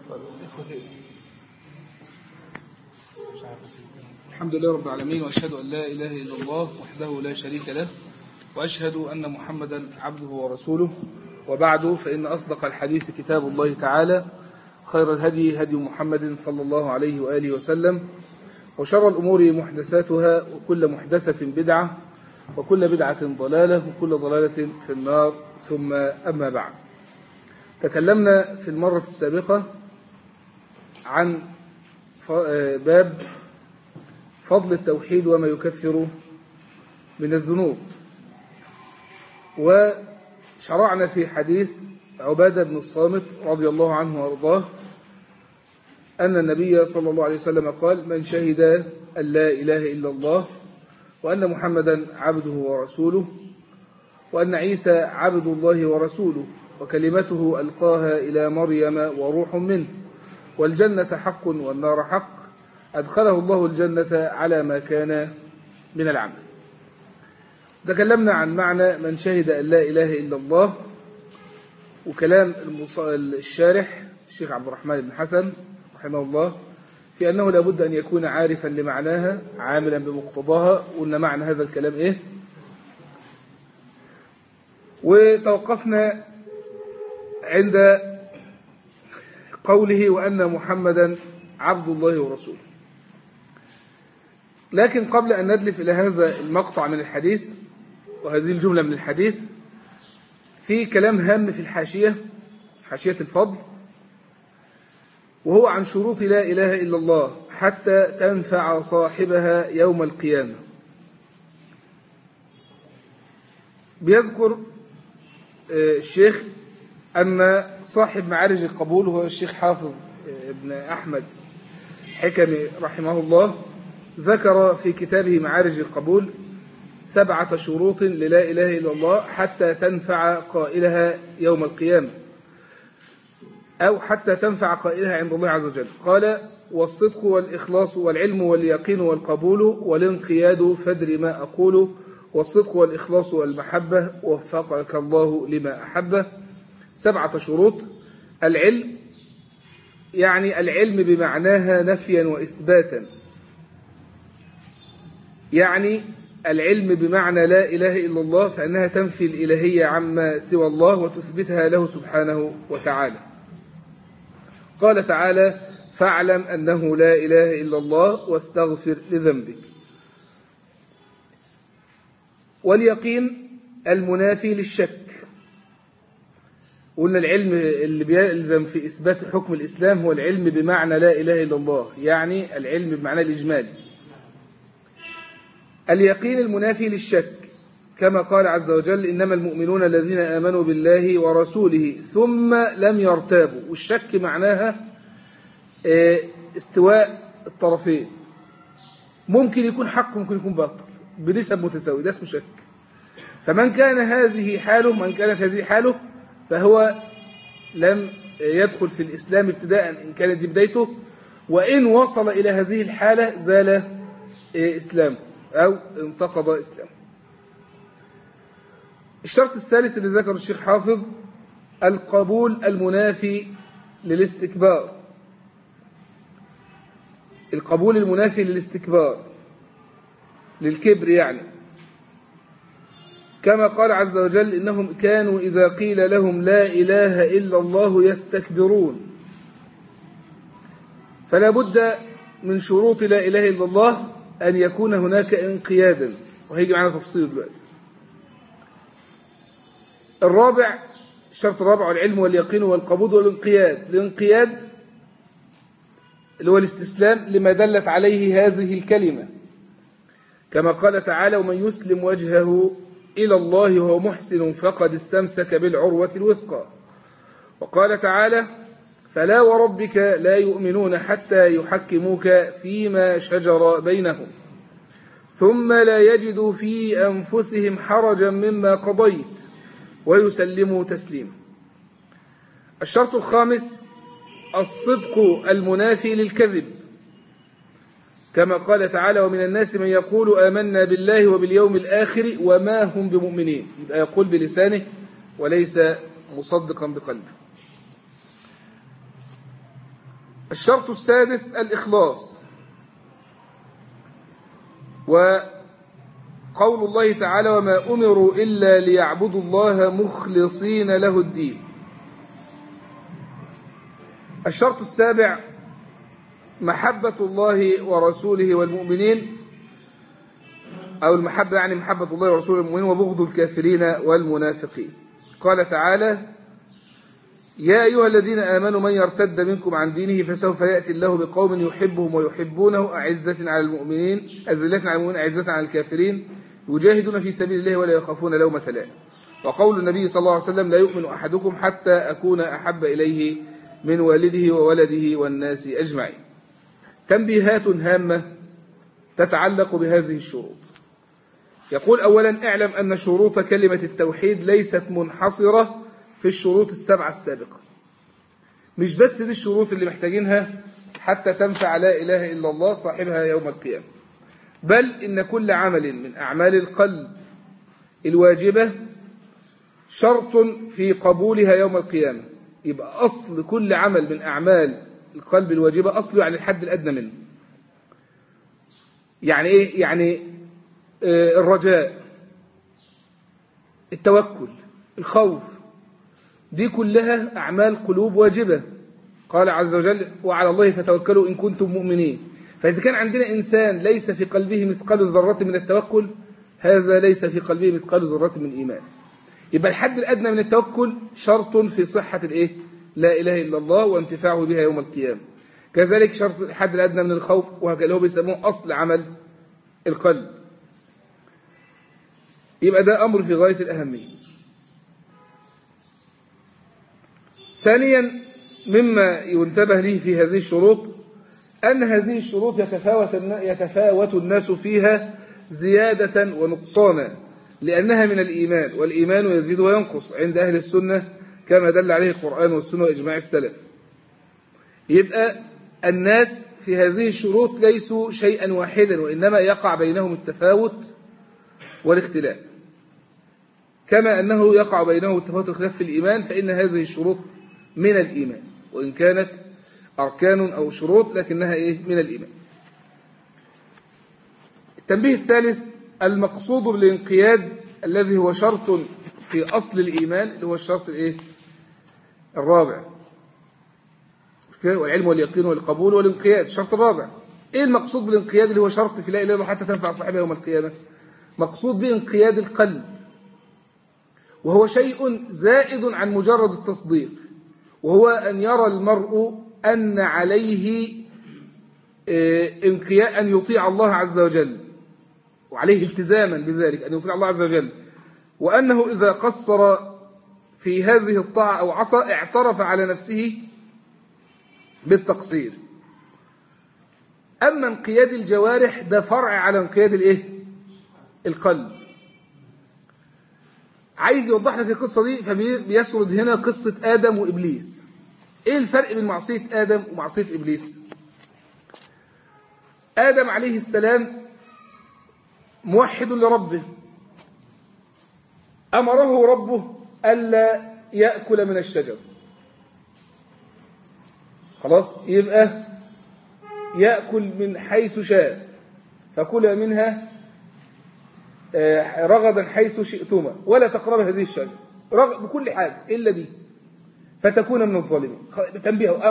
الحمد لله رب العالمين، وأشهد أن لا إله إلا الله وحده لا شريك له، وأشهد أن محمدا عبده ورسوله. وبعد، فإن أصدق الحديث كتاب الله تعالى، خير الهدي هدي محمد صلى الله عليه وآله وسلم، وشر الأمور محدثاتها، وكل محدثة بدعة، وكل بدعة ضلالة، وكل ضلالة في النار. ثم أما بعد، تكلمنا في المرة السابقة عن باب فضل التوحيد وما يكفر من الذنوب، وشرعنا في حديث عبادة بن الصامت رضي الله عنه وارضاه أن النبي صلى الله عليه وسلم قال: من شهد أن لا إله إلا الله وأن محمدا عبده ورسوله وأن عيسى عبد الله ورسوله وكلمته ألقاها إلى مريم وروح منه والجنة حق والنار حق، أدخله الله الجنة على ما كان من العمل. تكلمنا عن معنى من شهد أن لا إله إلا الله، وكلام الشارح الشيخ عبد الرحمن بن حسن رحمه الله في أنه لابد أن يكون عارفا لمعناها عاملا بمقتضاها. وقلنا معنى هذا الكلام إيه، وتوقفنا عند قوله وأن محمدا عبد الله ورسوله. لكن قبل أن ندلف إلى هذا المقطع من الحديث وهذه الجملة من الحديث، في كلام هام في الحاشية، حاشية الفضل، وهو عن شروط لا إله إلا الله حتى تنفع صاحبها يوم القيامة. بيذكر الشيخ أن صاحب معارج القبول هو الشيخ حافظ ابن أحمد حكمي رحمه الله، ذكر في كتابه معارج القبول 7 شروط للا إله إلا الله حتى تنفع قائلها يوم القيامة، أو حتى تنفع قائلها عند الله عز وجل. قال: والصدق والإخلاص والعلم واليقين والقبول والانقياد فادر ما أقول، والصدق والإخلاص والمحبة وفقك الله لما أحبه. 7 شروط. العلم، يعني العلم بمعناها نفيا وإثباتا، يعني العلم بمعنى لا إله إلا الله فإنها تنفي الإلهية عما سوى الله وتثبتها له سبحانه وتعالى. قال تعالى: فاعلم أنه لا إله إلا الله واستغفر لذنبك. واليقين المنافي للشك. قلنا العلم اللي بيلزم في إثبات حكم الإسلام هو العلم بمعنى لا إله إلا الله، يعني العلم بمعنى الإجمالي. اليقين المنافي للشك، كما قال عز وجل: إنما المؤمنون الذين آمنوا بالله ورسوله ثم لم يرتابوا. والشك معناها استواء الطرفين، ممكن يكون حق ممكن يكون باطل بنسب متساوية، ده اسمه شك. فمن كان هذه حاله، من كانت هذه حاله، فهو لم يدخل في الإسلام ابتداء إن كانت دي بدايته، وإن وصل إلى هذه الحالة زال إسلامه أو انتقض إسلامه. الشرط الثالث اللي ذكر الشيخ حافظ: القبول المنافي للاستكبار. القبول المنافي للاستكبار، للكبر يعني، كما قال عز وجل: إنهم كانوا إذا قيل لهم لا إله إلا الله يستكبرون. فلا بد من شروط لا إله إلا الله أن يكون هناك انقيادا، وهيجي معنا تفصيل دلوقتي. الرابع، الشرط الرابع: العلم واليقين والقبول والانقياد. الانقياد اللي هو الاستسلام لما دلت عليه هذه الكلمة، كما قال تعالى: ومن يسلم وجهه إلى الله وهو محسن فقد استمسك بالعروة الوثقى. وقال تعالى: فلا وربك لا يؤمنون حتى يحكموك فيما شجر بينهم ثم لا يجدوا في أنفسهم حرجا مما قضيت ويسلموا تسليما. الشرط الخامس: الصدق المنافي للكذب، كما قال تعالى: ومن الناس من يقول آمنا بالله وباليوم الآخر وما هم بمؤمنين. يبقى يقول بلسانه وليس مصدقا بقلبه. الشرط السادس الإخلاص، وقول الله تعالى وما أمروا إلا ليعبدوا الله مخلصين له الدين. الشرط السابع محبة الله ورسوله والمؤمنين، أو المحبة يعني محبة الله ورسوله والمؤمنين وبغض الكافرين والمنافقين. قال تعالى يا أيها الذين آمنوا من يرتد منكم عن دينه فسوف يأتي الله بقوم يحبهم ويحبونه أعزة على المؤمنين أذلة على المؤمنين أعزة على الكافرين يجاهدون في سبيل الله ولا يخافون لومة لائم. وقول النبي صلى الله عليه وسلم لا يؤمن أحدكم حتى أكون أحب إليه من والده وولده والناس أجمعين. تنبيهات هامة تتعلق بهذه الشروط. يقول أولا اعلم أن شروط كلمة التوحيد ليست منحصرة في الشروط السبعة السابقة. مش بس دي الشروط اللي محتاجينها حتى تنفع لا إله إلا الله صاحبها يوم القيامة، بل إن كل عمل من أعمال القلب الواجبة شرط في قبولها يوم القيامة. يبقى أصل كل عمل من أعمال القلب الواجبة أصله يعني الحد الأدنى منه. يعني إيه؟ يعني الرجاء، التوكل، الخوف، دي كلها أعمال قلوب واجبة. قال عز وجل وعلى الله فتوكلوا إن كنتم مؤمنين. فإذا كان عندنا إنسان ليس في قلبه مثقال ذرة من التوكل، هذا ليس في قلبه مثقال ذرة من إيمان. يبقى الحد الأدنى من التوكل شرط في صحة الإيه؟ لا إله إلا الله وانتفاعه بها يوم القيامة. كذلك شرط الحد الأدنى من الخوف، وهكذا هو بيسموه أصل عمل القلب. يبقى ده أمر في غاية الأهمية. ثانيا مما ينتبه له في هذه الشروط أن هذه الشروط يتفاوت الناس فيها زيادة ونقصانا، لأنها من الإيمان، والإيمان يزيد وينقص عند أهل السنة كما دل عليه القرآن والسنة وإجماع السلف. يبقى الناس في هذه الشروط ليسوا شيئا واحدا، وإنما يقع بينهم التفاوت والاختلاف، كما أنه يقع بينهم التفاوت والاختلاف في الإيمان، فإن هذه الشروط من الإيمان وإن كانت أركان أو شروط لكنها إيه؟ من الإيمان. التنبيه الثالث المقصود بالانقياد الذي هو شرط في أصل الإيمان، اللي هو الشرط الإيه؟ الرابع، والعلم واليقين والقبول والانقياد. الشرط الرابع إيه المقصود بالانقياد اللي هو شرط في لا إله إلا الله حتى تنفع صاحبها يوم القيامة؟ مقصود بانقياد القلب، وهو شيء زائد عن مجرد التصديق، وهو أن يرى المرء أن عليه انقياء أن يطيع الله عز وجل، وعليه التزاما بذلك أن يطيع الله عز وجل، وأنه إذا قصر في هذه الطاعة أو عصى اعترف على نفسه بالتقصير. أما انقياد الجوارح ده فرع على انقياد الإيه؟ القلب. عايز يوضح لك القصة دي فبيسرد هنا قصة آدم وإبليس. إيه الفرق بين معصية آدم ومعصية إبليس؟ آدم عليه السلام موحد لربه، أمره ربه ألا يأكل من الشجر. خلاص، يبقى يأكل من حيث شاء، فكل منها رغدا حيث شئتما ولا تقرب هذه الشجرة، بكل حاجة إلا دي فتكون من الظالمين. تنبيه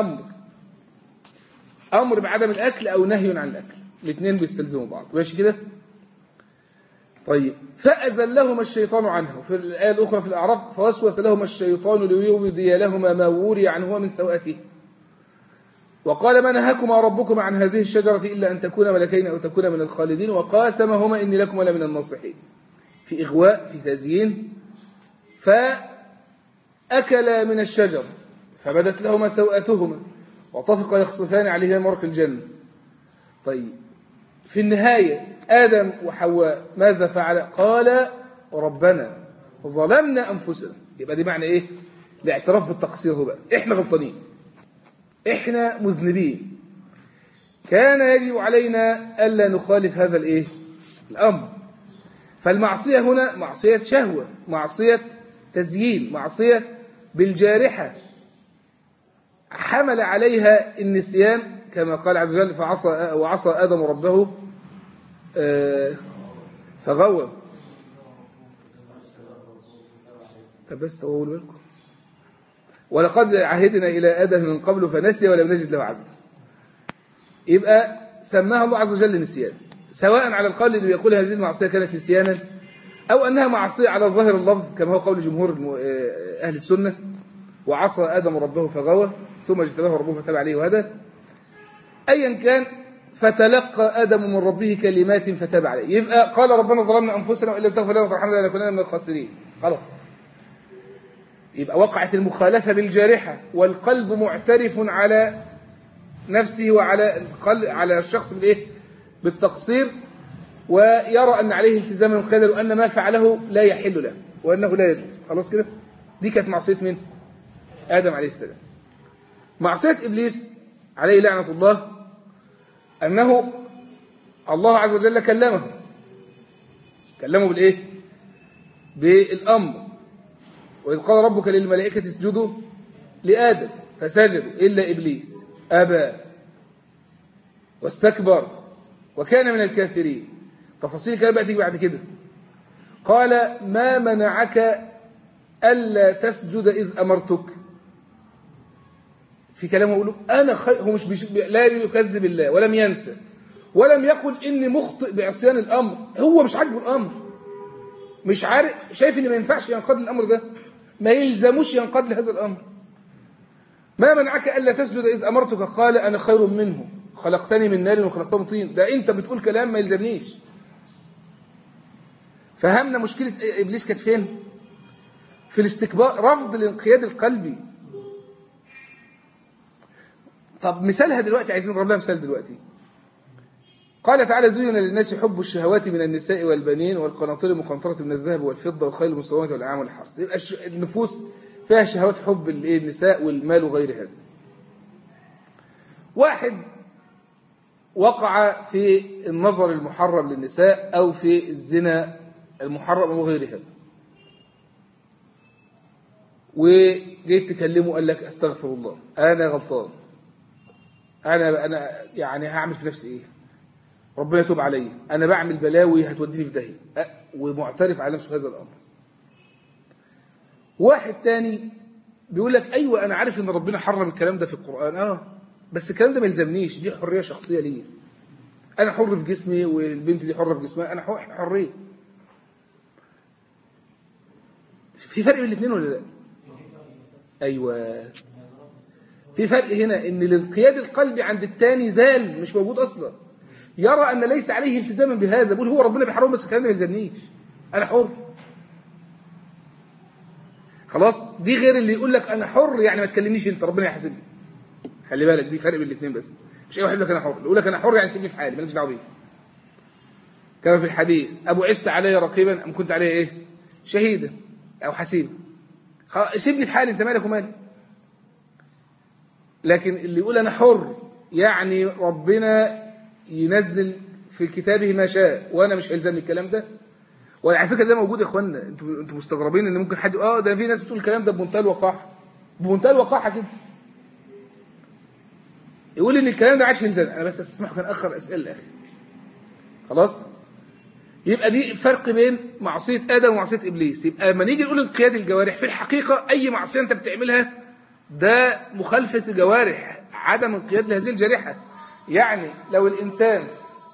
أمر بعدم الأكل أو نهي عن الأكل، الاثنين بيستلزموا بعض. ماشي كده؟ طيب، فأزلهما الشيطان عنه. في الآية الأخرى في الأعراف فوسوس لهما الشيطان ليبدي لهما ما وري عنهما من سوءته وقال ما نهاكما ربكما عن هذه الشجرة إلا أن تكونا ملكين أو تكونا من الخالدين وقاسمهما إني لكما لمن الناصحين. في إغواء، في تزيين. فأكلا من الشجر فبدت لهما سوءتهما وطفقا يخصفان عليهما من ورق الجنة. طيب، في النهاية آدم وحواء ماذا فعل؟ قال ربنا ظلمنا أنفسنا. يبقى دي معنى إيه؟ الاعتراف بالتقصير. هو بقى إحنا غلطانين، إحنا مذنبين، كان يجب علينا ألا نخالف هذا الإيه؟ الأمر. فالمعصية هنا معصية شهوة، معصية تزيين، معصية بالجارحة. حمل عليها النسيان كما قال عز وجل وعصى آدم ربه فغوى. طب بس طولوا بالكم. ولقد عهدنا إلى آدم من قبل فنسي ولم نجد له عزما. يبقى سماها الله عز وجل نسيان، سواء على القول اللي بيقول هذه المعصية كانت نسيانا أو أنها معصية على ظاهر اللفظ كما هو قول جمهور أهل السنة، وعصى آدم ربه فغوى ثم اجتباه ربه فتاب عليه وهدى. أيا كان، فتلقى آدم من ربه كلمات فتاب عليه. يبقى قال ربنا ظلمنا أنفسنا وإن لم تغفر لنا وترحمنا لنكونن من الخاسرين. خلاص، يبقى وقعت المخالفة بالجارحة والقلب معترف على نفسه على الشخص بالتقصير، ويرى أن عليه التزاما وقدر وأن ما فعله لا يحل له وأنه لا يجوز. خلاص كده، دي كانت معصية من آدم عليه السلام. معصية إبليس عليه لعنة الله أنه الله عز وجل كلمه بالإيه؟ بالأمر، وإذ قال ربك للملائكة اسجدوا لآدم فسجدوا إلا إبليس أبى واستكبر وكان من الكافرين. تفاصيل كده بقى تيجي بعد كده. قال ما منعك ألا تسجد إذ أمرتك. في كلامه يقول أنا هو لا يكذب الله ولم ينسى ولم يقل إني مخطئ بعصيان الأمر. هو مش عاجبه الأمر، مش عارف، شايف إن ما ينفعش ينقاد الأمر ده، ما يلزموش ينقاد لهذا الأمر. ما منعك ألا تسجد إذ أمرتك قال أنا خير منه خلقتني من نار وخلقته من طين. ده أنت بتقول كلام ما يلزمنيش. فهمنا مشكلة إبليس كانت فين؟ في الاستكبار، رفض الانقياد القلبي. طب مثالها دلوقتي، عايزين نضرب لها مثال دلوقتي. قال تعالى زين للناس حب الشهوات من النساء والبنين والقناطير المقنطرة من الذهب والفضة والخيل المسومة والأنعام والحرث. يبقى النفوس فيها شهوات حب النساء والمال وغير هذا. واحد وقع في النظر المحرم للنساء أو في الزنا المحرم أو غير هذا، وجيت تكلمه قال لك أستغفر الله أنا غلطان، أنا يعني هعمل في نفسي إيه؟ ربنا يتوب علي، أنا بعمل بلاوي هتوديني في داهية، ومعترف على نفسه هذا الأمر. واحد تاني بيقول لك أيوة أنا عارف إن ربنا حرم الكلام ده في القرآن، بس الكلام ده ما يلزمنيش، دي حرية شخصية لي، أنا حر في جسمي والبنت دي حرة في جسمها، أنا حرية. في فرق بين الاثنين ولا لا؟ أيوة، في فرق هنا، إن الانقياد القلبي عند التاني زال، مش موجود أصلا، يرى أن ليس عليه التزاما بهذا، بيقول هو ربنا بيحرم بس الكلام ده ما يلزمنيش، أنا حر. خلاص، دي غير اللي يقول لك أنا حر يعني ما تكلمنيش أنت، ربنا يحاسبني. خلي بالك، دي فرق بين الاثنين. بس مش أي واحد يقول لك أنا حر، يقول لك أنا حر يعني سيبني في حالي مالكش دعوة بيه. كما في الحديث أبو عست علي رقيبا أم كنت عليه إيه؟ شهيدا أو حسيبا. سيبني في حالي، أنت مالك ومالي. لكن اللي يقول أنا حر يعني ربنا ينزل في كتابه ما شاء وأنا مش هيلزمني الكلام ده. وعلى فكرة ده موجود يا إخوانا، أنتوا مستغربين إن ممكن حد ده في ناس بتقول الكلام ده بمنتهى الوقاحة، بمنتهى الوقاحة كده، يقول إن الكلام ده عادش يلزمني. أنا بس أستسمحكم كان أخر أسئلة الأخير. خلاص، يبقى دي فرق بين معصية آدم ومعصية إبليس. يبقى لما نيجي نقول انقياد الجوارح، في الحقيقة أي معصية أنت بتعملها ده مخالفة الجوارح، عدم انقياد لهذه الجارحة. يعني لو الإنسان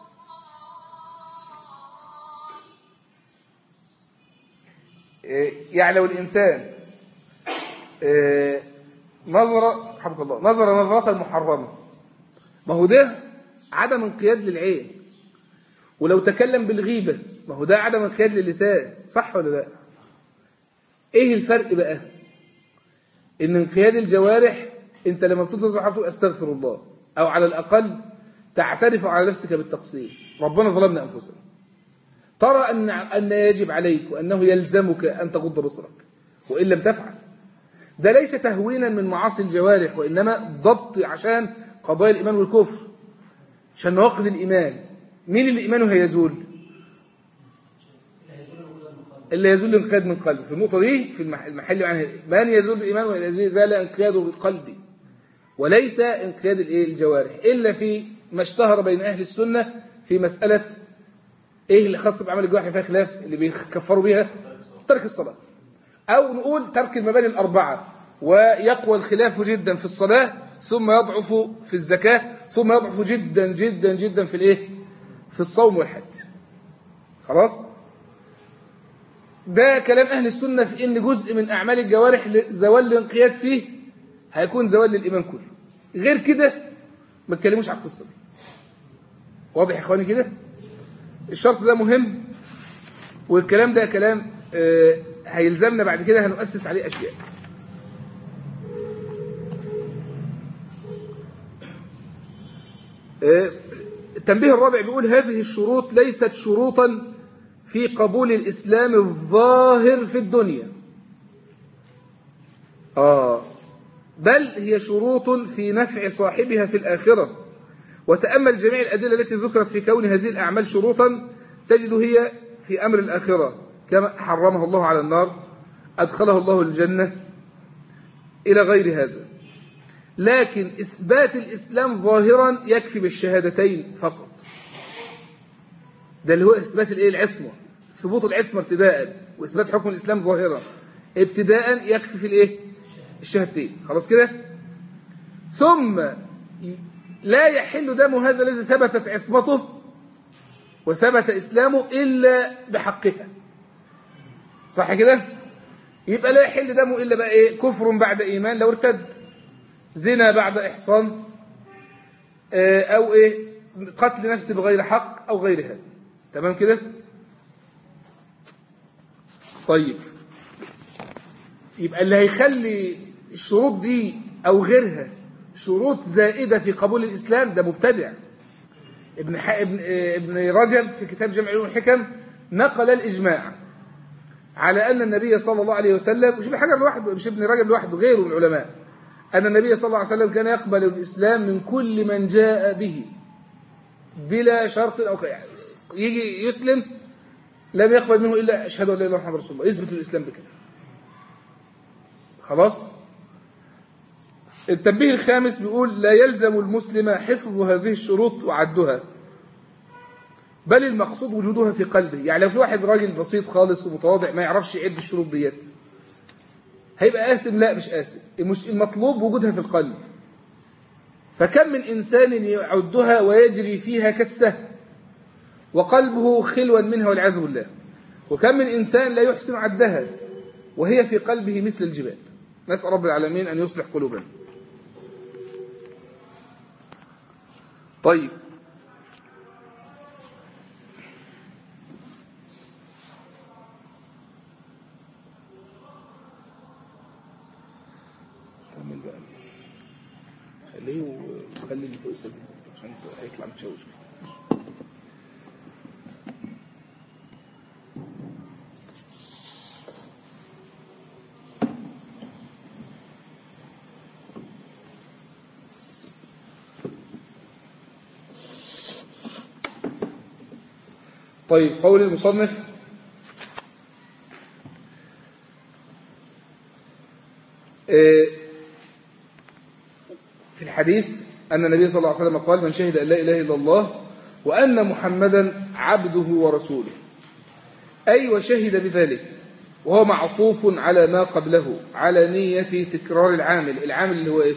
نظر حفظ الله نظرة محرمة، ما هو ده عدم انقياد للعين. ولو تكلم بالغيبة، ما هو ده عدم انقياد للسان، صح ولا لا؟ ايه الفرق بقى؟ ان انقياد الجوارح انت لما بتنظر تقول استغفر الله، او على الاقل تعترف على نفسك بالتقصير، ربنا ظلمنا انفسنا، ترى ان يجب عليك وانه يلزمك ان تغض بصرك وان لم تفعل. ده ليس تهوينا من معاصي الجوارح، وانما ضبط عشان قضايا الايمان والكفر، عشان نواقض الايمان. مين اللي ايمانه هيزول؟ اللي يزول الانقياد من قلبه. في النقطه دي في المحل يعني من يزول بايمانه الذي زال انقياده بالقلب، وليس انقياد الجوارح، إلا في ما اشتهر بين أهل السنة في مسألة إيه اللي خاص بعمل الجوارح فيها خلاف، اللي بيكفروا بيها ترك الصلاة، أو نقول ترك المباني الأربعة، ويقوى الخلاف جدا في الصلاة، ثم يضعف في الزكاة، ثم يضعف جدا جدا جدا في في الصوم والحج. خلاص، ده كلام أهل السنة في إن جزء من أعمال الجوارح زوال الانقياد فيه هيكون زوال للإيمان كله. غير كده ما تكلموش على القصة دي. واضح يا إخواني كده؟ الشرط ده مهم، والكلام ده كلام هيلزمنا بعد كده، هنؤسس عليه أشياء. التنبيه الرابع بيقول هذه الشروط ليست شروطا في قبول الإسلام الظاهر في الدنيا، بل هي شروط في نفع صاحبها في الآخرة. وتأمل جميع الأدلة التي ذكرت في كون هذه الأعمال شروطا، تجد هي في أمر الآخرة، كما حرمه الله على النار، أدخله الله الجنة، إلى غير هذا. لكن إثبات الإسلام ظاهرا يكفي بالشهادتين فقط. ده اللي هو إثبات العصمة، ثبوت العصمة ابتداء، وإثبات حكم الإسلام ظاهرا ابتداء يكفي في الشهادتين. خلاص كده. ثم لا يحل دم هذا الذي ثبتت عصمته وثبت إسلامه إلا بحقها. صح كده؟ يبقى لا يحل دمه إلا بقى كفر بعد إيمان لو ارتد، زنا بعد إحصان، أو قتل نفس بغير حق أو غير هذا. تمام كده؟ طيب، يبقى اللي هيخلي الشروط دي أو غيرها شروط زائدة في قبول الإسلام ده مبتدع. ابن رجب في كتاب جمع علوم الحكم نقل الإجماع على أن النبي صلى الله عليه وسلم، مش ابن حجر لوحده، مش ابن رجب لوحده، غيره من العلماء، أن النبي صلى الله عليه وسلم كان يقبل الإسلام من كل من جاء به بلا شرط أو يجي يسلم لم يقبل منه إلا أشهد أن لا إله إلا الله محمد رسول الله، يثبت الإسلام بكده. خلاص. التنبيه الخامس بيقول لا يلزم المسلم حفظ هذه الشروط وعدها، بل المقصود وجودها في قلبه. يعني لو في واحد راجل بسيط خالص ومتواضع ما يعرفش يعد الشروط ديت، هيبقى آثم؟ لا، مش آثم. مش المطلوب وجودها في القلب. فكم من إنسان يعدها ويجري فيها كالسهم وقلبه خلوا منها والعياذ بالله، وكم من إنسان لا يحسن عدها وهي في قلبه مثل الجبال. نسأل رب العالمين أن يصلح قلوبنا. طيب، كمل بقى، خليه وخلي اللي فوق يسجل عشان هيطلع متشوش. طيب، قول المصنف في الحديث أن النبي صلى الله عليه وسلم قال من شهد أن لا إله إلا الله وأن محمدا عبده ورسوله، أي وشهد بذلك، وهو معطوف على ما قبله على نية تكرار العامل. العامل اللي هو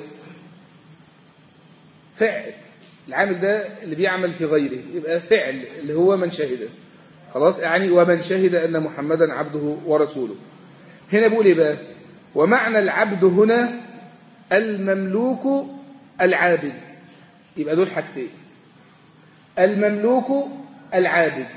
فعل. العامل ده اللي بيعمل في غيره، يبقى فعل اللي هو من شهد. خلاص، يعني ومن شهد أن محمدا عبده ورسوله. هنا بيقول بقى ومعنى العبد هنا المملوك العابد. يبقى دول حاجتين، المملوك العابد،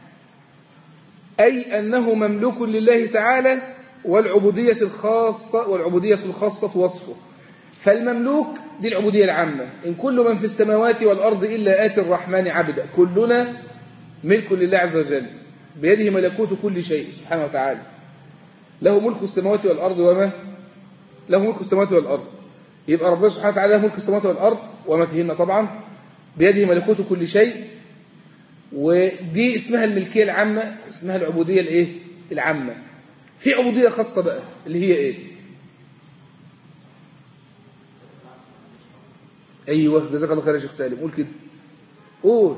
أي أنه مملوك لله تعالى، والعبودية الخاصة وصفه. فالمملوك دي العبودية العامة، إن كل من في السماوات والأرض إلا آتي الرحمن عبدا، كلنا ملك لله عز وجل، بيده ملكوت كل شيء سبحانه وتعالى، له ملك السماوات والأرض له ملك السماوات والأرض. يبقى ربنا سبحانه وتعالى له ملك السماوات والأرض وما فيهن طبعا، بيده ملكوت كل شيء، ودي اسمها الملكية العامة، اسمها العبودية العامة. في عبودية خاصة بقى اللي هي أيوه جزاك الله خير يا شيخ سالم، قول كده، قول.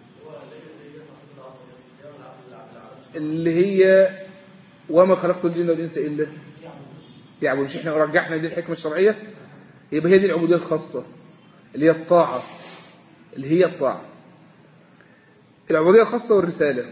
اللي هي وما خلقت الجن والإنس إلا يعبدون. مش احنا رجحنا دي الحكمة الشرعية؟ يبقى هي دي العبودية الخاصة اللي هي الطاعة، اللي هي الطاعة. العبودية الخاصة والرسالة.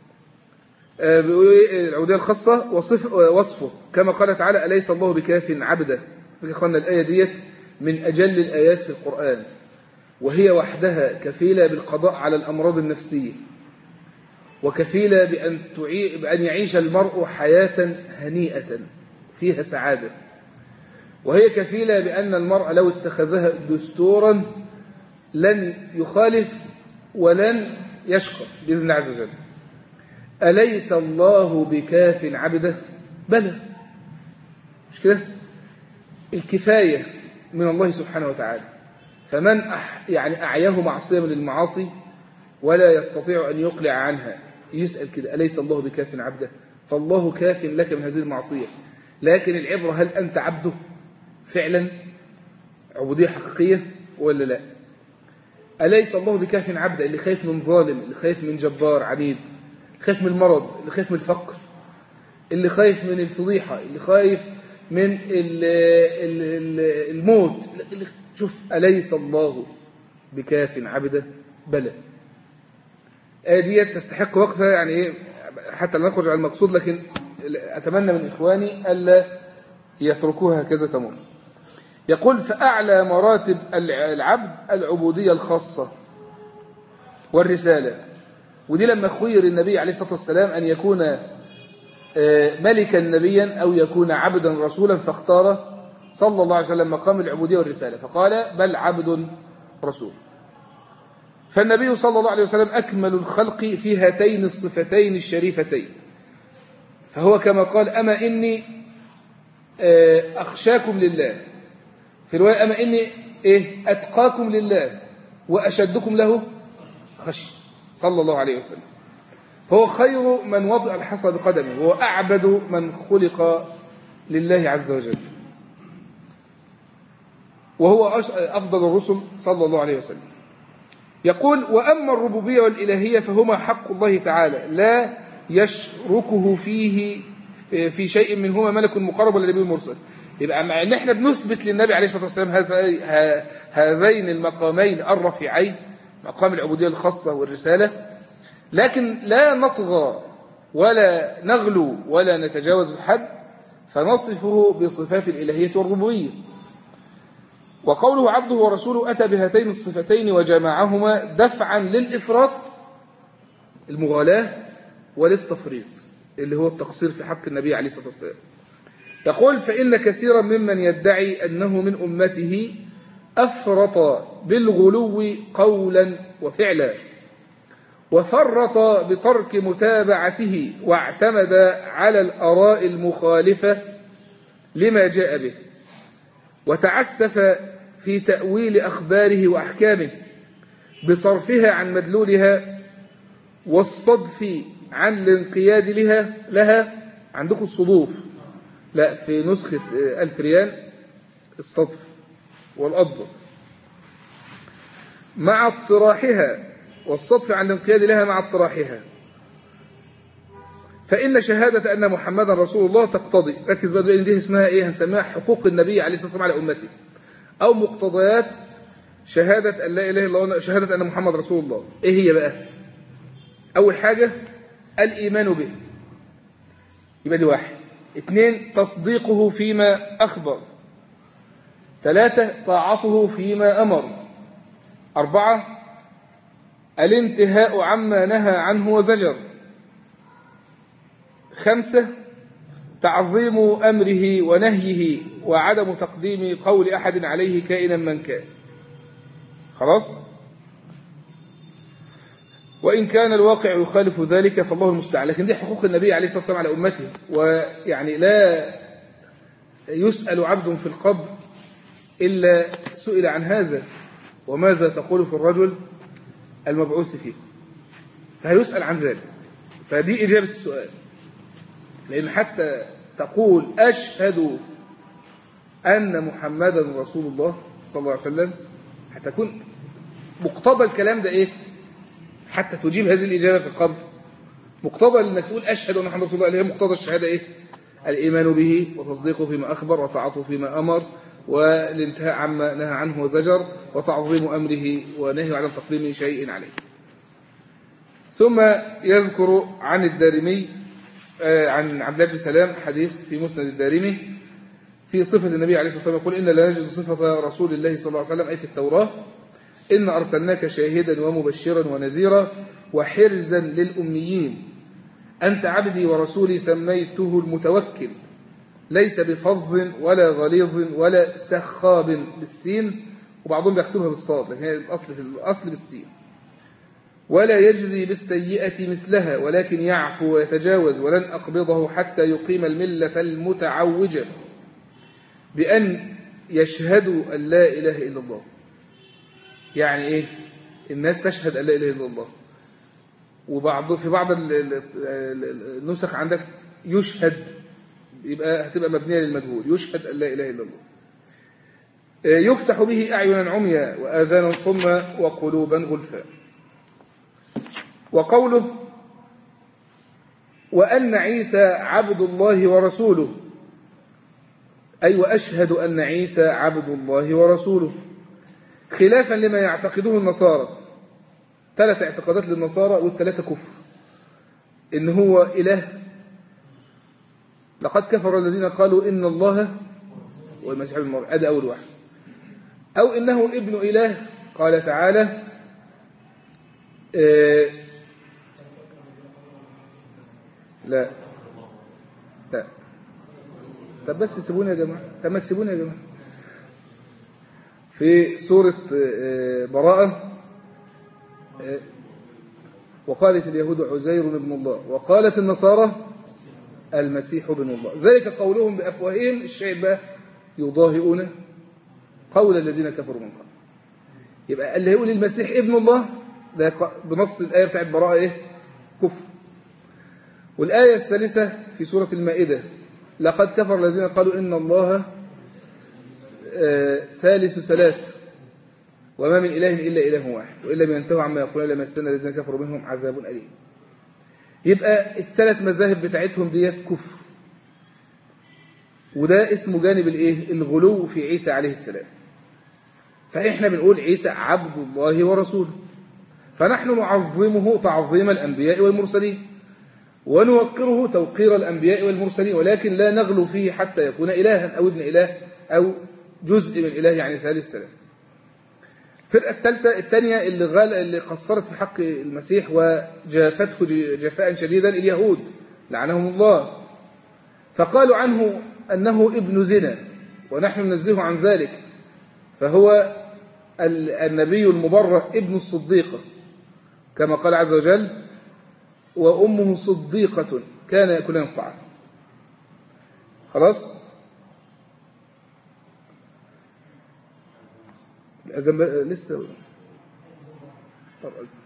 العبودية الخاصة وصفه كما قال تعالى أليس الله بكاف عبده. إخوانا الآية ديت من أجل الآيات في القرآن، وهي وحدها كفيلة بالقضاء على الأمراض النفسية، وكفيلة بأن يعيش المرء حياة هنيئة فيها سعادة، وهي كفيلة بأن المرء لو اتخذها دستورا لن يخالف ولن يشقى بإذن الله عز وجل. أليس الله بكاف عبده؟ بلى، مش كده؟ الكفاية من الله سبحانه وتعالى، فمن يعني أعياه معصية من المعاصي ولا يستطيع أن يقلع عنها يسأل كده أليس الله بكاف عبده؟ فالله كاف لك من هذه المعصية، لكن العبرة هل أنت عبده فعلا عبودية حقيقية ولا لا؟ أليس الله بكاف عبده؟ اللي خايف من ظالم، اللي خايف من جبار عنيد، اللي خايف من المرض، اللي خايف من الفقر، اللي خايف من الفضيحة، اللي خايف من الموت. شوف أليس الله بكاف عبده؟ بلى. دي تستحق وقفة يعني إيه حتى لا نخرج عن المقصود، لكن أتمنى من إخواني ألا يتركوها هكذا تمر. يقول فأعلى مراتب العبد العبودية الخاصة والرسالة. ودي لما خير النبي عليه الصلاة والسلام أن يكون ملكا نبيا أو يكون عبدا رسولا، فاختار صلى الله عليه وسلم مقام العبودية والرسالة، فقال بل عبد رسول. فالنبي صلى الله عليه وسلم أكمل الخلق في هاتين الصفتين الشريفتين، فهو كما قال أما إني أخشاكم لله، في رواية أما إني أتقاكم لله وأشدكم له خشية، صلى الله عليه وسلم. هو خير من وضع الحصى بقدمه، وهو أعبد من خلق لله عز وجل، وهو أفضل الرسل صلى الله عليه وسلم. يقول وأما الربوبية والإلهية فهما حق الله تعالى لا يشركه فيه في شيء منهما ملك مقرب ولا نبي مرسل. يبقى مع ان احنا بنثبت للنبي عليه الصلاة والسلام هذين المقامين الرفيعين، مقام العبودية الخاصة والرسالة، لكن لا نطغى ولا نغلو ولا نتجاوز الحد فنصفه بصفات الإلهية والربوبية. وقوله عبده ورسوله أتى بهاتين الصفتين وجمعهما دفعا للإفراط المغالاة وللتفريط اللي هو التقصير في حق النبي عليه الصلاة والسلام. يقول فإن كثيرا ممن يدعي أنه من أمته أفرط بالغلو قولا وفعلا، وفرط بترك متابعته، واعتمد على الآراء المخالفة لما جاء به، وتعسف في تأويل أخباره وأحكامه بصرفها عن مدلولها والصدف عن الانقياد لها. عندكم الصدوف، لا في نسخة الفريان الصدف والأضبط مع اطراحها، والصدف عن الانقياد لها مع اطراحها. فإن شهادة أن محمدا رسول الله تقتضي، ركز بقى لأن دي اسمها إيه، هنسميها حقوق النبي عليه الصلاة والسلام على أمته، أو مقتضيات شهادة أن لا إله إلا الله، شهادة أن محمد رسول الله. إيه هي بقى؟ أول حاجة الإيمان به، يبقى دي واحد. 2 تصديقه فيما أخبر. 3 طاعته فيما أمر. 4 الانتهاء عما نهى عنه وزجر. 5 تعظيم أمره ونهيه وعدم تقديم قول أحد عليه كائنا من كان. خلاص؟ وإن كان الواقع يخالف ذلك فالله المستعان. لكن دي حقوق النبي عليه الصلاة والسلام على أمته، ويعني لا يسأل عبد في القبر إلا سئل عن هذا، وماذا تقول في الرجل المبعوث فيه، فهيسأل عن ذلك. فدي إجابة السؤال، لأن حتى تقول أشهد أن محمدا رسول الله صلى الله عليه وسلم، هتكون مقتضى الكلام ده إيه؟ حتى تجيب هذه الإجابة في القبر، مقتضى أنك تقول أشهد أن محمد رسول الله، اللي هي مقتضى الشهادة إيه؟ الإيمان به وتصديقه فيما أخبر وطاعته فيما أمر والانتهاء عما نهى عنه وزجر وتعظيم أمره ونهي عن تقديم شيء عليه. ثم يذكر عن الدارمي عن عبد الله بن سلام حديث في مسند الدارمي في صفة النبي عليه الصلاة والسلام، يقول إن لا نجد صفة رسول الله صلى الله عليه وسلم أي في التوراة إن أرسلناك شاهدا ومبشرا ونذيرا وحرزا للأميين أنت عبدي ورسولي سميته المتوكل ليس بفظ ولا غليظ ولا سخاب بالسين، وبعضهم يكتبها بالصاد لكن هي الأصل بالسين، ولا يجزي بالسيئة مثلها ولكن يعفو ويتجاوز، ولن أقبضه حتى يقيم الملة المتعوجة بأن يشهدوا أن لا إله إلا الله. يعني إيه؟ الناس تشهد أن لا إله إلا الله، في بعض النسخ عندك يشهد، يبقى هتبقى مبنية للمجهول، يشهد أن لا إله إلا الله. يفتح به أعينا عميا وآذانا صما وقلوبا غلفا. وقوله وأن عيسى عبد الله ورسوله، أي وأشهد أن عيسى عبد الله ورسوله، خلافا لما يعتقده النصارى. 3 اعتقادات للنصارى وال3 كفر، إن هو إله، لقد كفر الذين قالوا إن الله والمسيح ابن مريم، هذا أول واحد. أو إنه ابن إله، قال تعالى لا طب بس سيبوني يا جماعة، طب ما تسيبوني يا جماعة. في سورة براءة وقالت اليهود عزير ابن الله وقالت النصارى المسيح ابن الله، ذلك قولهم بأفواههم، الشاهد بقى يضاهئون قول الذين كفروا من قبل. يبقى اللي يقول المسيح ابن الله ده بنص الآية بتاعت براءة إيه؟ كفر. والآية الثالثة في سورة المائدة لقد كفر الذين قالوا إن الله ثالث ثلاثة وما من إله إلا إله واحد وإن لم ينتهوا عما يقولون لمسنا الذين كفروا منهم عذاب أليم. يبقى ال3 مذاهب بتاعتهم ديت كفر، وده اسمه جانب الايه؟ الغلو في عيسى عليه السلام. فإحنا بنقول عيسى عبد الله ورسوله، فنحن نعظمه تعظيم الأنبياء والمرسلين ونوقره توقير الأنبياء والمرسلين، ولكن لا نغلو فيه حتى يكون إلها أو ابن إله أو جزء من إله، يعني ثالث. الفرقة الثانية اللي قصرت في حق المسيح وجافته جفاء شديدا اليهود لعنهم الله، فقالوا عنه أنه ابن زنا ونحن ننزهه عن ذلك، فهو النبي المبرأ ابن الصديقة كما قال عز وجل وأمه صديقة كان يأكلان الطعام. خلاص الأذان لسه طب أذن.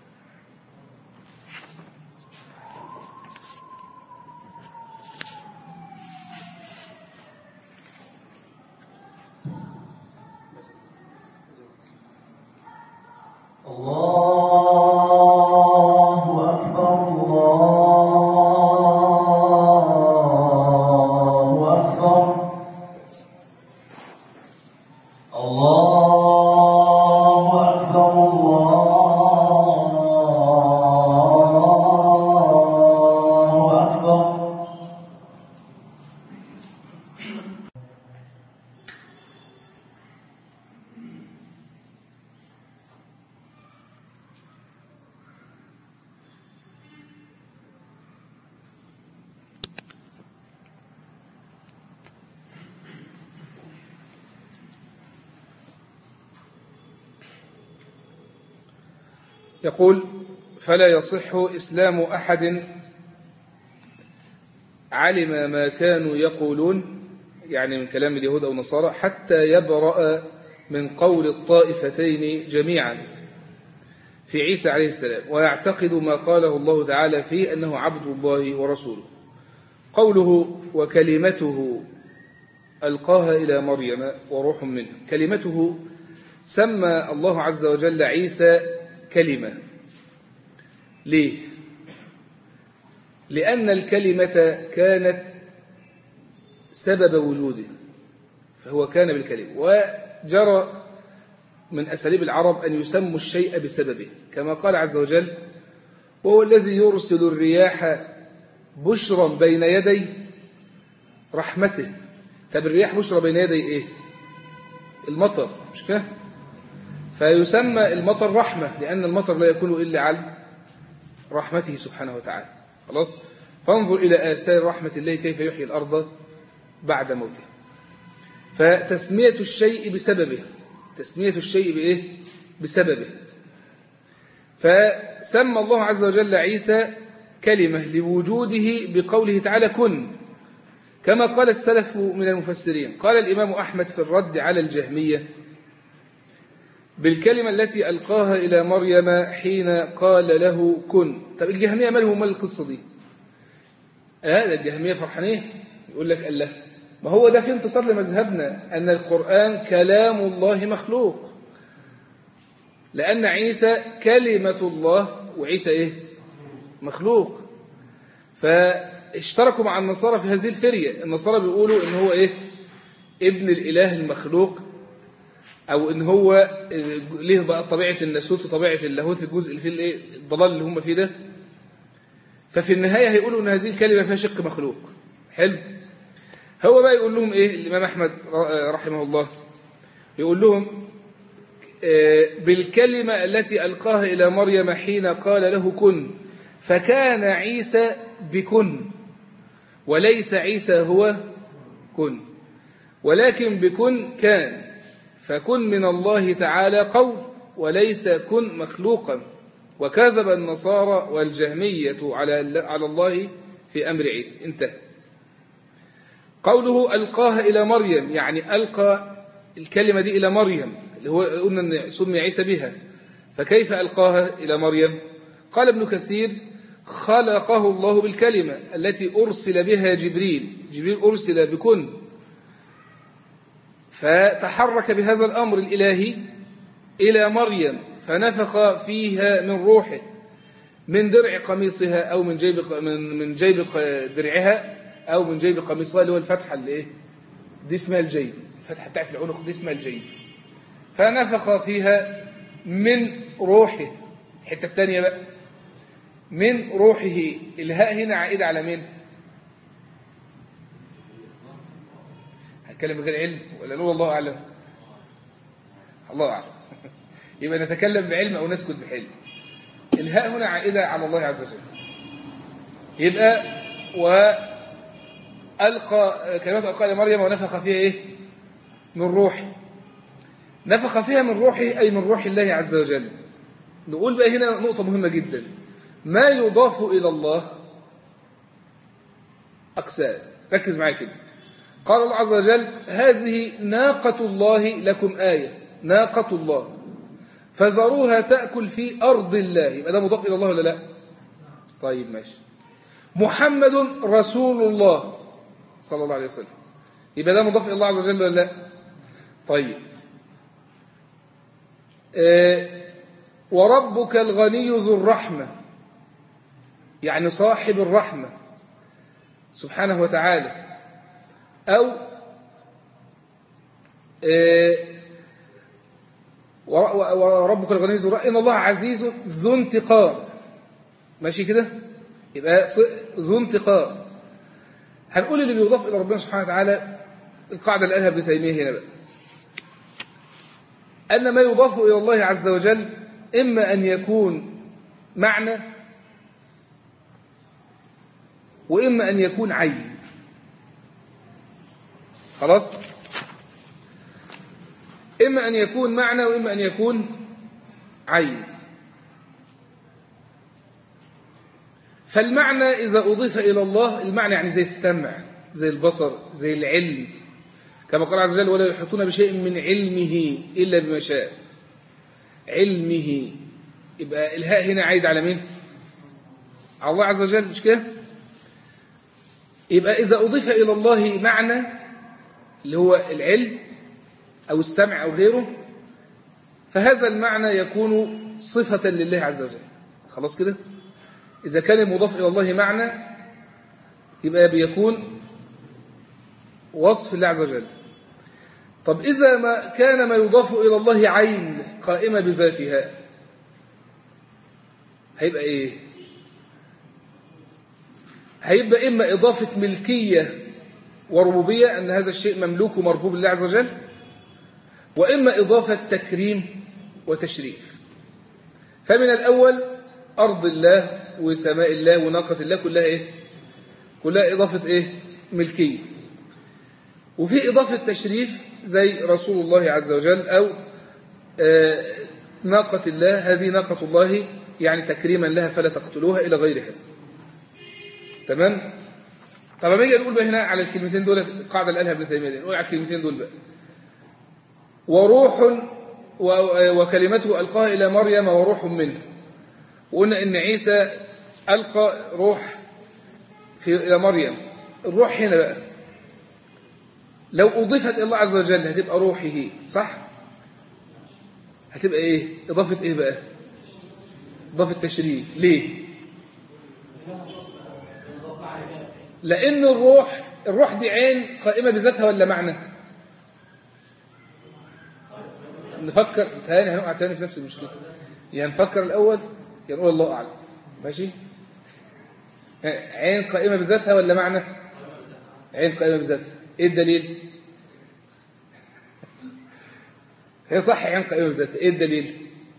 يقول فلا يصح إسلام أحد علم ما كانوا يقولون، يعني من كلام اليهود أو النصارى، حتى يبرأ من قول الطائفتين جميعا في عيسى عليه السلام ويعتقد ما قاله الله تعالى فيه أنه عبد الله ورسوله. قوله وكلمته ألقاها إلى مريم وروح منه، كلمته سمى الله عز وجل عيسى كلمة. ليه؟ لأن الكلمة كانت سبب وجوده، فهو كان بالكلمة. وجرى من أساليب العرب أن يسموا الشيء بسببه، كما قال عز وجل: وهو الذي يرسل الرياح بشرا بين يدي رحمته. طب الرياح بشرى بين يدي إيه؟ المطر، مش كده؟ فيسمى المطر رحمة، لأن المطر لا يكون إلا عن رحمته سبحانه وتعالى. خلاص؟ فانظر إلى آثار رحمة الله كيف يحيي الأرض بعد موتها. فتسمية الشيء بسببه، تسمية الشيء بإيه؟ بسببه. فسمى الله عز وجل عيسى كلمة لوجوده بقوله تعالى: كن، كما قال السلف من المفسرين. قال الإمام أحمد في الرد على الجهمية: بالكلمة التي ألقاها إلى مريم حين قال له كن. طب الجهمية مالهم مال القصة دي؟ ده الجهمية فرحانين، يقول لك الله، ما هو ده في انتصار لمذهبنا أن القرآن كلام الله مخلوق، لأن عيسى كلمة الله وعيسى إيه؟ مخلوق. فاشتركوا مع النصارى في هذه الفرية. النصارى بيقولوا إن هو إيه؟ ابن الإله المخلوق، أو إن هو ليه بقى طبيعة الناسوت وطبيعة اللاهوت، الجزء اللي فيه الإيه؟ الضلال اللي هم فيه ده. ففي النهاية هيقولوا إن هذه الكلمة فيها شق مخلوق. حلو. هو بقى يقول لهم إيه الإمام أحمد رحمه الله؟ يقول لهم: بالكلمة التي ألقاها إلى مريم حين قال له كن، فكان عيسى بكن، وليس عيسى هو كن، ولكن بكن كان، فكن من الله تعالى قول، وليس كن مخلوقا. وكذب النصارى والجهمية على الله في أمر عيسى. انتهى. قوله ألقاها إلى مريم، يعني ألقى الكلمة دي إلى مريم، اللي هو قلنا أن سمي عيسى بها. فكيف ألقاها إلى مريم؟ قال ابن كثير: خلقه الله بالكلمة التي أرسل بها جبريل. جبريل أرسل بكن، فتحرك بهذا الأمر الإلهي إلى مريم، فنفخ فيها من روحه، من درع قميصها، أو من جيب درعها، أو من جيب قميصها، اللي هو الفتحة اللي إيه؟ دي اسمها الجيب، الفتحة بتاعت العنق دي اسمها الجيب. فنفخ فيها من روحه. الحتة الثانية بقى: من روحه. الهاء هنا عائدة على مين؟ هتكلم بغير علم ولا نقول الله أعلم؟ الله أعلم. يبقى نتكلم بعلم أو نسكت بحلم. الهاء هنا عائدة على الله عز وجل. يبقى وألقى كلمة ألقى لمريم ونفخ فيها إيه؟ من روحه. نفخ فيها من روحه أي من روح الله عز وجل. نقول بقى هنا نقطة مهمة جدا: ما يضاف إلى الله أقسام. ركز معايا كده. قال الله عز وجل: هذه ناقة الله لكم آية. ناقة الله فذروها تأكل في أرض الله. يبقى ده مضاف إلى الله ولا لا؟ طيب ماشي. محمد رسول الله صلى الله عليه وسلم. يبقى ده مضاف إلى الله عز وجل ولا لا؟ طيب. وربك الغني ذو الرحمة، يعني صاحب الرحمة سبحانه وتعالى. أو وربك الغني ذو الرحمة، إن الله عزيز ذو انتقام. ماشي كده؟ يبقى ذو انتقام. هنقول اللي بيضاف إلى ربنا سبحانه وتعالى القاعدة اللي قالها ابن تيمية هنا بقى: أن ما يضاف إلى الله عز وجل إما أن يكون معنى، وإما أن يكون عين. خلاص؟ إما أن يكون معنى وإما أن يكون عين. فالمعنى إذا أضيف إلى الله، المعنى يعني زي السمع، زي البصر، زي العلم، كما قال عز وجل: ولا يحيطون بشيء من علمه إلا بما شاء. علمه. يبقى الهاء هنا عايد على مين؟ على الله عز وجل، مش كده؟ يبقى إذا أضيف إلى الله معنى اللي هو العلم أو السمع أو غيره، فهذا المعنى يكون صفة لله عز وجل. خلاص كده؟ إذا كان المضاف إلى الله معنى يبقى بيكون وصف الله عز وجل. طب إذا ما كان ما يضاف إلى الله عين قائمة بذاتها هيبقى إيه؟ هيبقى إما إضافة ملكية وربوبية أن هذا الشيء مملوك ومربوب لله عز وجل، وإما إضافة تكريم وتشريف. فمن الأول أرض الله وسماء الله وناقة الله كلها إيه؟ كلها إضافة إيه؟ ملكية. وفي إضافة تشريف زي رسول الله عز وجل أو ناقة الله، هذه ناقة الله يعني تكريما لها فلا تقتلوها إلى غير هذا. تمام؟ طب ما يجي نقول بقى هنا على الكلمتين دول القاعدة اللي قالها ابن تيمية دي، نقول على الكلمتين دول بقى وروح وكلمته ألقاها إلى مريم وروح منه. وقلنا إن عيسى ألقى روح إلى مريم. الروح هنا بقى لو أضيفت إلى الله عز وجل هتبقى روحه، صح؟ هتبقى إيه؟ إضافة إيه بقى؟ إضافة تشريف. ليه؟ لأن الروح دي عين قائمة بذاتها ولا معنى؟ نفكر تاني، هنقع تاني في نفس المشكلة. يعني نفكر الأول نقول الله أعلم. ماشي؟ عين قائمة بذاتها ولا معنى؟ عين قائمة بذاتها. إيه الدليل؟ هي صح عين قائمة بذاتها. إيه الدليل؟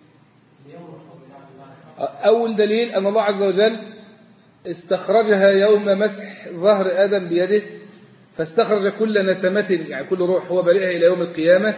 أول دليل أن الله عز وجل استخرجها يوم مسح ظهر آدم بيده، فاستخرج كل نسمة يعني كل روح هو بريئها إلى يوم القيامة،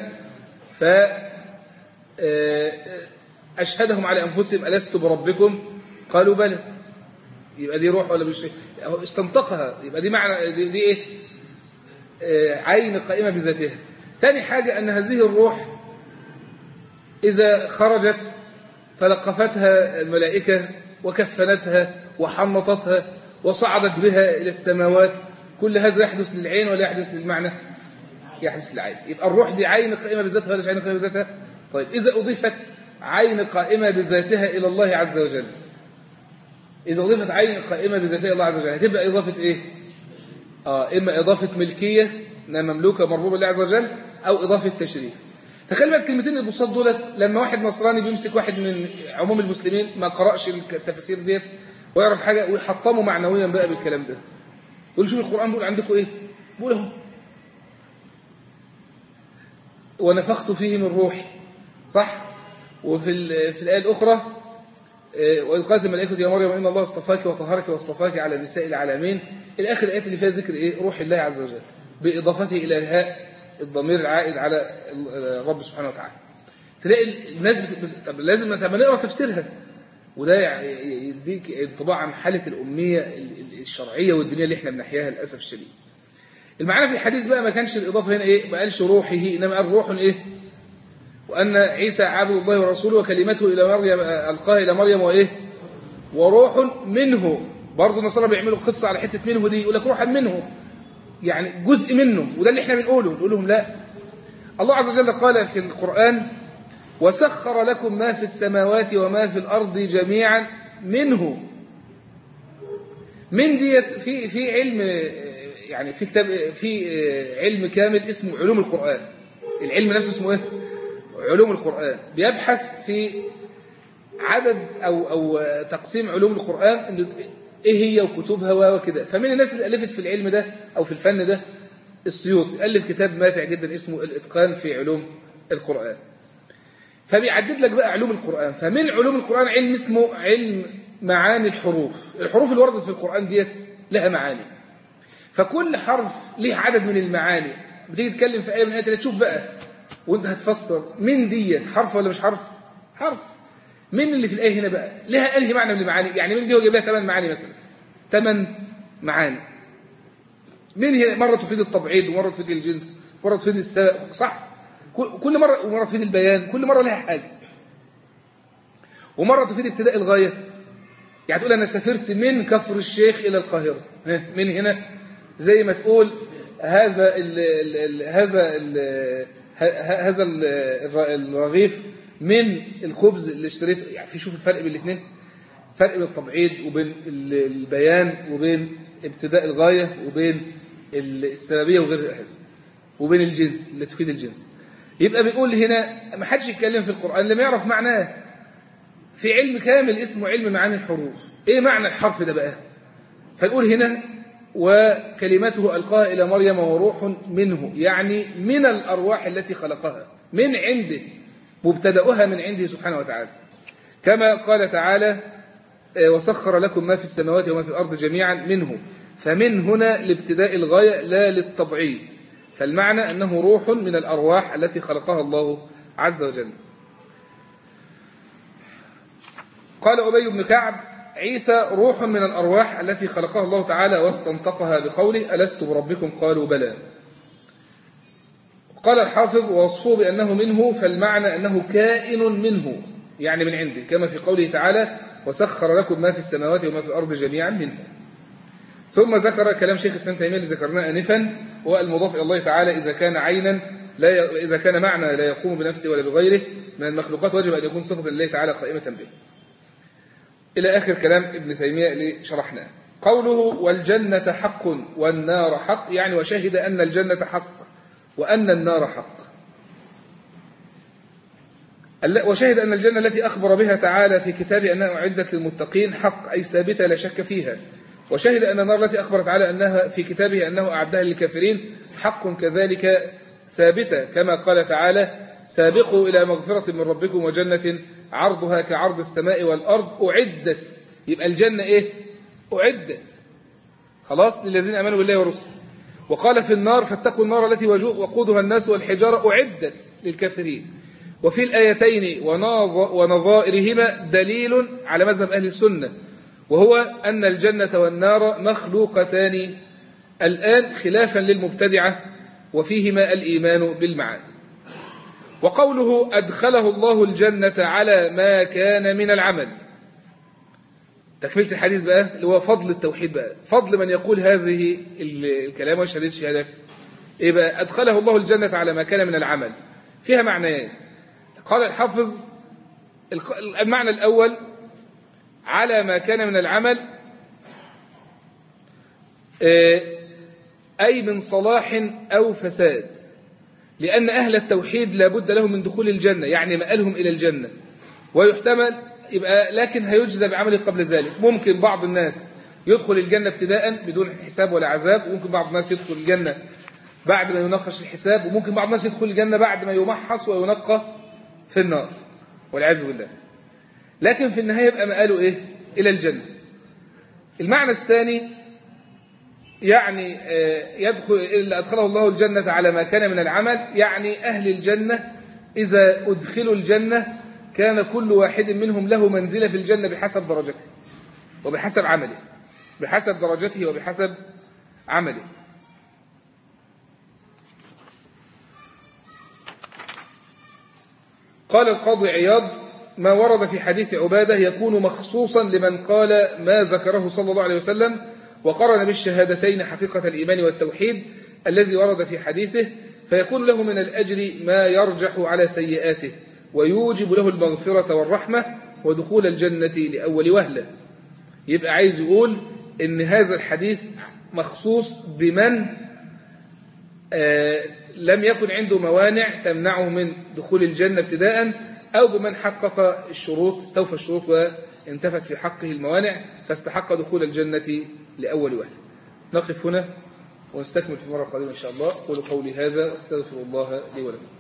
فأشهدهم على أنفسهم ألست بربكم قالوا بلى. يبقى دي روح ولا مش؟ استنطقها. يبقى دي معنى دي إيه؟ عين قائمة بذاتها. تاني حاجة أن هذه الروح إذا خرجت تلقفتها الملائكة وكفنتها وحنطتها وصعدت بها إلى السماوات، كل هذا يحدث للعين ولا يحدث للمعنى؟ يحدث للعين. يبقى الروح دي عين قائمة بذاتها ولا مش عين قائمة بذاتها؟ طيب إذا أضيفت عين قائمة بذاتها إلى الله عز وجل، إذا أضيفت عين قائمة بذاتها إلى الله عز وجل هتبقى إضافة إيه؟ إما إضافة ملكية إنها مملوكة مربوبة لله عز وجل، أو إضافة تشريف. تخيل بقى الكلمتين البساط دولت لما واحد نصراني بيمسك واحد من عموم المسلمين ما قرأش التفاسير ديت ويعرف حاجة ويحطمه معنويا بقى بالكلام ده، يقول شوف القرآن بيقول عندكم إيه؟ بيقول اهو ونفخت فيه من روحي، صح؟ وفي الآية الأخرى وإذ قالت الملائكة يا مريم إن الله اصطفاك وطهرك واصطفاك على نساء العالمين، الآخر الآيات اللي فيها ذكر إيه؟ روح الله عز وجل بإضافته إلى الهاء الضمير العائد على الرب سبحانه وتعالى. تلاقي الناس طب لازم نقرأ تفسيرها، وده يديك انطباع عن حالة الأمية الشرعية والدنيا اللي احنا بنحياها للأسف الشديد. المعنى في الحديث بقى ما كانش الإضافة هنا إيه؟ ما قالش روحه، إنما قال روح إيه؟ وأن عيسى عبد الله ورسوله وكلمته إلى مريم ألقاها إلى مريم وإيه؟ وروح منه. برضه النصارى بيعملوا قصة على حتة منه دي، يقول لك روحا منه يعني جزء منه، وده اللي احنا بنقوله. نقول لهم لا، الله عز وجل قال في القرآن وسخر لكم ما في السماوات وما في الأرض جميعا منه. من ديت في علم يعني في كتاب في علم كامل اسمه علوم القرآن. العلم نفسه اسمه ايه؟ علوم القرآن. بيبحث في عدد أو تقسيم علوم القرآن ايه هي وكتبها وكده. فمن الناس اللي ألفت في العلم ده أو في الفن ده السيوطي، ألف كتاب ماتع جدا اسمه الإتقان في علوم القرآن. فبيعدد لك بقى علوم القرآن. فمن علوم القرآن علم اسمه علم معاني الحروف. الحروف اللي وردت في القرآن ديت لها معاني، فكل حرف ليه عدد من المعاني. بتيجي تتكلم في آية من آيات تشوف بقى وانت هتفسر من ديت حرف ولا مش حرف؟ حرف. من اللي في الآية هنا بقى لها أنهي معنى من المعاني؟ يعني من دي هو جايب لها 8 معاني مثلا، 8 معاني. من هي مرة تفيد التبعيض ومرة تفيد الجنس ومرة تفيد السبب، صح؟ كل مرة، ومرة تفيد البيان، كل مرة لها حاجة. ومرة تفيد ابتداء الغاية، يعني تقول أنا سافرت من كفر الشيخ إلى القاهرة، من هنا زي ما تقول هذا الرغيف من الخبز اللي اشتريته. يعني في شوف الفرق بين الاثنين، فرق بين التبعيض وبين البيان وبين ابتداء الغاية وبين السببية وغير هذا وبين الجنس اللي تفيد الجنس. يبقى بنقول هنا ما حدش يتكلم في القرآن لم يعرف معناه. في علم كامل اسمه علم معاني الحروف، ايه معنى الحرف ده بقى؟ فنقول هنا وكلمته ألقاها إلى مريم وروح منه، يعني من الأرواح التي خلقها من عنده، مبتدأها من عنده سبحانه وتعالى، كما قال تعالى وسخر لكم ما في السماوات وما في الأرض جميعا منه، فمن هنا لابتداء الغاية لا للتبعيض، فالمعنى أنه روح من الأرواح التي خلقها الله عز وجل. قال أبي بن كعب عيسى روح من الأرواح التي خلقها الله تعالى واستنطقها بقوله ألست بربكم قالوا بلى. قال الحافظ ووصفه بأنه منه، فالمعنى أنه كائن منه يعني من عنده، كما في قوله تعالى وسخر لكم ما في السماوات وما في الأرض جميعا منه. ثم ذكر كلام شيخ الإسلام تيمية اللي ذكرناه آنفا، والمضاف إلى الله تعالى إذا كان عينا إذا كان معنى لا يقوم بنفسه ولا بغيره من المخلوقات وجب أن يكون صفة لله تعالى قائمة به، إلى آخر كلام ابن تيمية اللي شرحناه. قوله والجنة حق والنار حق، يعني وشهد أن الجنة حق وأن النار حق. وشهد أن الجنة التي أخبر بها تعالى في كتابه أنها أعدت للمتقين حق، أي ثابتة لا شك فيها. وشهد أن النار التي أخبر تعالى أنها في كتابه أنه أعدها للكافرين حق كذلك ثابتة، كما قال تعالى سابقوا إلى مغفرة من ربكم وجنة عرضها كعرض السماء والأرض أعدت. يبقى الجنة إيه؟ أعدت خلاص للذين آمنوا بالله ورسله. وقال في النار فاتقوا النار التي وقودها الناس والحجارة أعدت للكافرين. وفي الآيتين ونظائرهما دليل على مذهب أهل السنة، وهو أن الجنة والنار مخلوقتان الآن خلافا للمبتدعة، وفيهما الإيمان بالمعاد. وقوله أدخله الله الجنة على ما كان من العمل، تكملة الحديث بقى اللي هو فضل التوحيد بقى، فضل من يقول هذه الكلام ويشهد الشهادات. إيه بقى؟ أدخله الله الجنة على ما كان من العمل، فيها معنيين. قال الحافظ المعنى الأول على ما كان من العمل أي من صلاح أو فساد، لأن أهل التوحيد لابد لهم من دخول الجنة، يعني مآلهم إلى الجنة. ويحتمل يبقى لكن هيجزى بعمله قبل ذلك. ممكن بعض الناس يدخل الجنة ابتداء بدون حساب ولا عذاب، وممكن بعض الناس يدخل الجنة بعد ما ينقش الحساب، وممكن بعض الناس يدخل الجنة بعد ما يمحص وينقى في النار والعياذ بالله. لكن في النهاية يبقى مآله إيه؟ إلى الجنة. المعنى الثاني يعني يدخل إلا أدخله الله الجنة على ما كان من العمل، يعني أهل الجنة إذا أدخلوا الجنة كان كل واحد منهم له منزلة في الجنة بحسب درجته وبحسب عمله، بحسب درجته وبحسب عمله. قال القاضي عياض ما ورد في حديث عبادة يكون مخصوصا لمن قال ما ذكره صلى الله عليه وسلم وقرن بالشهادتين حقيقة الإيمان والتوحيد الذي ورد في حديثه، فيكون له من الأجر ما يرجح على سيئاته ويوجب له المغفرة والرحمة ودخول الجنة لأول وهلة. يبقى عايز يقول إن هذا الحديث مخصوص بمن لم يكن عنده موانع تمنعه من دخول الجنة ابتداء، أو بمن حقق الشروط استوفى الشروط وانتفت في حقه الموانع فاستحق دخول الجنة لأول وهلة. نقف هنا ونستكمل في المرة القادمة إن شاء الله. قولوا قولي هذا واستغفر الله لي ولكم.